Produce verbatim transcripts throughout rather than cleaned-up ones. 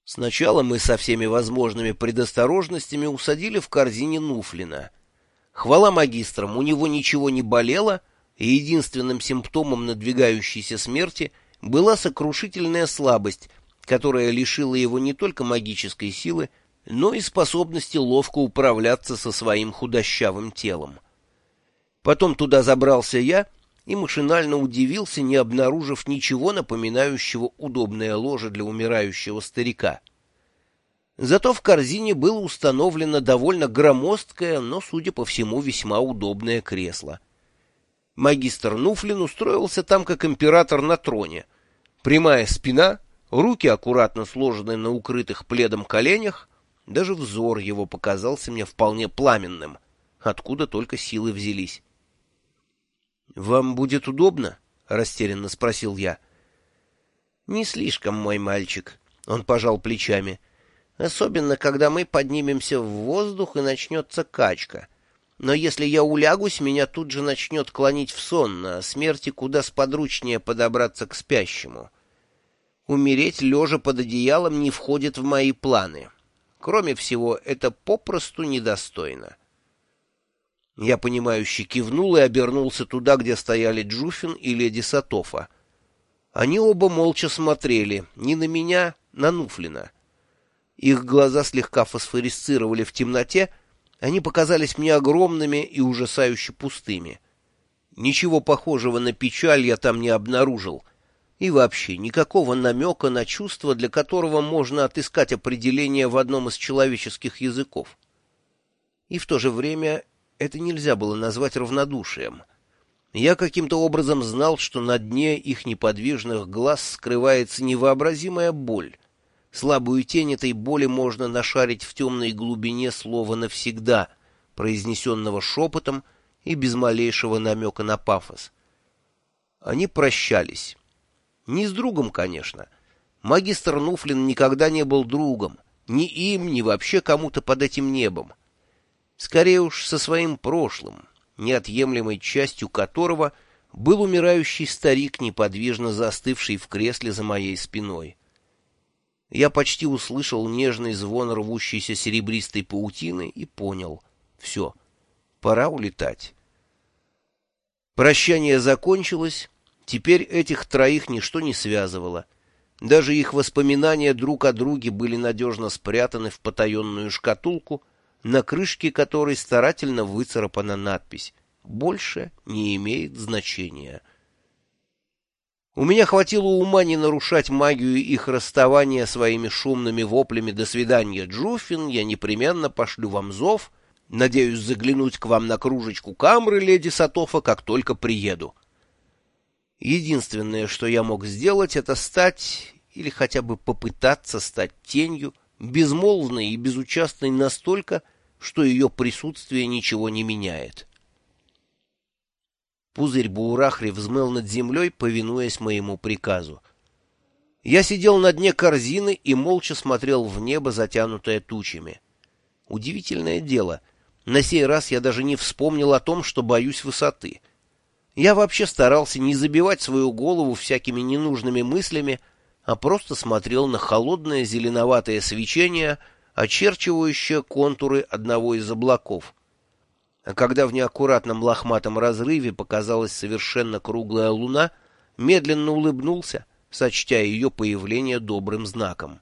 Сначала мы со всеми возможными предосторожностями усадили в корзине Нуфлина. Хвала магистрам, у него ничего не болело, и единственным симптомом надвигающейся смерти была сокрушительная слабость, которая лишила его не только магической силы, но и способности ловко управляться со своим худощавым телом. Потом туда забрался я и машинально удивился, не обнаружив ничего напоминающего удобное ложе для умирающего старика. Зато в корзине было установлено довольно громоздкое, но, судя по всему, весьма удобное кресло. Магистр Нуфлин устроился там, как император на троне. Прямая спина, руки аккуратно сложены на укрытых пледом коленях, даже взор его показался мне вполне пламенным, откуда только силы взялись. — Вам будет удобно? — растерянно спросил я. — Не слишком, мой мальчик, — он пожал плечами. — Особенно, когда мы поднимемся в воздух и начнется качка. Но если я улягусь, меня тут же начнет клонить в сон, а смерти куда сподручнее подобраться к спящему. Умереть лежа под одеялом не входит в мои планы. Кроме всего, это попросту недостойно. Я, понимающе кивнул и обернулся туда, где стояли Джуфин и леди Сатофа. Они оба молча смотрели, не на меня, на Нуфлина. Их глаза слегка фосфорисцировали в темноте, они показались мне огромными и ужасающе пустыми. Ничего похожего на печаль я там не обнаружил, и вообще никакого намека на чувство, для которого можно отыскать определение в одном из человеческих языков. И в то же время это нельзя было назвать равнодушием. Я каким-то образом знал, что на дне их неподвижных глаз скрывается невообразимая боль. Слабую тень этой боли можно нашарить в темной глубине слова «навсегда», произнесенного шепотом и без малейшего намека на пафос. Они прощались. Не с другом, конечно. Магистр Нуфлин никогда не был другом. Ни им, ни вообще кому-то под этим небом. Скорее уж со своим прошлым, неотъемлемой частью которого был умирающий старик, неподвижно застывший в кресле за моей спиной. Я почти услышал нежный звон рвущейся серебристой паутины и понял — все, пора улетать. Прощание закончилось, теперь этих троих ничто не связывало. Даже их воспоминания друг о друге были надежно спрятаны в потаенную шкатулку, на крышке которой старательно выцарапана надпись «Больше не имеет значения». У меня хватило ума не нарушать магию их расставания своими шумными воплями «До свидания, Джуфин, я непременно пошлю вам зов, надеюсь заглянуть к вам на кружечку камры, леди Сатофа, как только приеду». Единственное, что я мог сделать, это стать, или хотя бы попытаться стать тенью, безмолвной и безучастной настолько, что ее присутствие ничего не меняет. Пузырь Буурахри взмыл над землей, повинуясь моему приказу. Я сидел на дне корзины и молча смотрел в небо, затянутое тучами. Удивительное дело, на сей раз я даже не вспомнил о том, что боюсь высоты. Я вообще старался не забивать свою голову всякими ненужными мыслями, а просто смотрел на холодное зеленоватое свечение, очерчивающее контуры одного из облаков. А когда в неаккуратном лохматом разрыве показалась совершенно круглая луна, медленно улыбнулся, сочтя ее появление добрым знаком.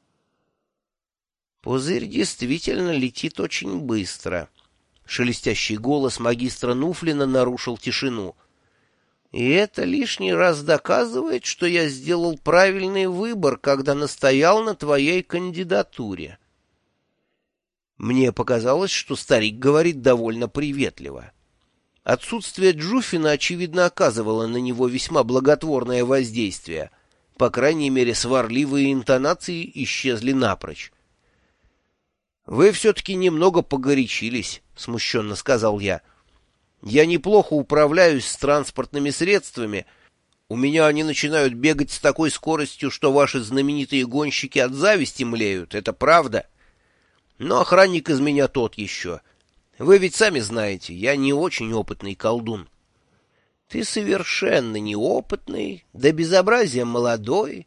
«Пузырь действительно летит очень быстро», — шелестящий голос магистра Нуфлина нарушил тишину. «И это лишний раз доказывает, что я сделал правильный выбор, когда настоял на твоей кандидатуре». Мне показалось, что старик говорит довольно приветливо. Отсутствие Джуфина, очевидно, оказывало на него весьма благотворное воздействие. По крайней мере, сварливые интонации исчезли напрочь. «Вы все-таки немного погорячились», — смущенно сказал я. «Я неплохо управляюсь с транспортными средствами. У меня они начинают бегать с такой скоростью, что ваши знаменитые гонщики от зависти млеют. Это правда? Но охранник из меня тот еще. Вы ведь сами знаете, я не очень опытный колдун». «Ты совершенно неопытный, до безобразия молодой,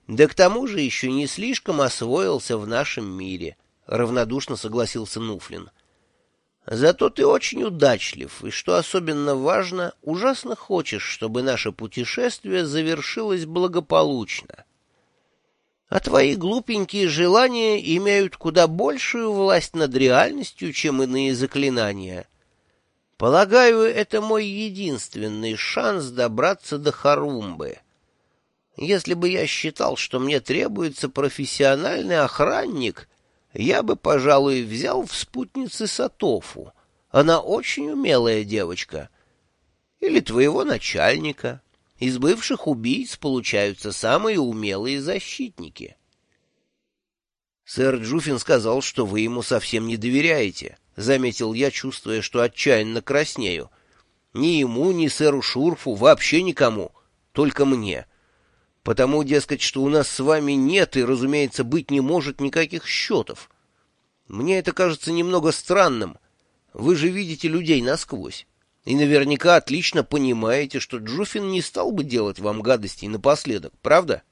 Да к тому же еще не слишком освоился в нашем мире, — равнодушно согласился Нуфлин. Зато ты очень удачлив, и, что особенно важно, ужасно хочешь, чтобы наше путешествие завершилось благополучно. А твои глупенькие желания имеют куда большую власть над реальностью, чем иные заклинания. Полагаю, это мой единственный шанс добраться до Харумбы. Если бы я считал, что мне требуется профессиональный охранник, я бы, пожалуй, взял в спутницы Сатофу. Она очень умелая девочка. Или твоего начальника. Из бывших убийц получаются самые умелые защитники. Сэр Джуфин сказал, что вы ему совсем не доверяете, — заметил я, чувствуя, что отчаянно краснею. Ни ему, ни сэру Шурфу, вообще никому, только мне. Потому, дескать, что у нас с вами нет и, разумеется, быть не может никаких счетов. Мне это кажется немного странным. Вы же видите людей насквозь. И наверняка отлично понимаете, что Джуфин не стал бы делать вам гадостей напоследок, правда?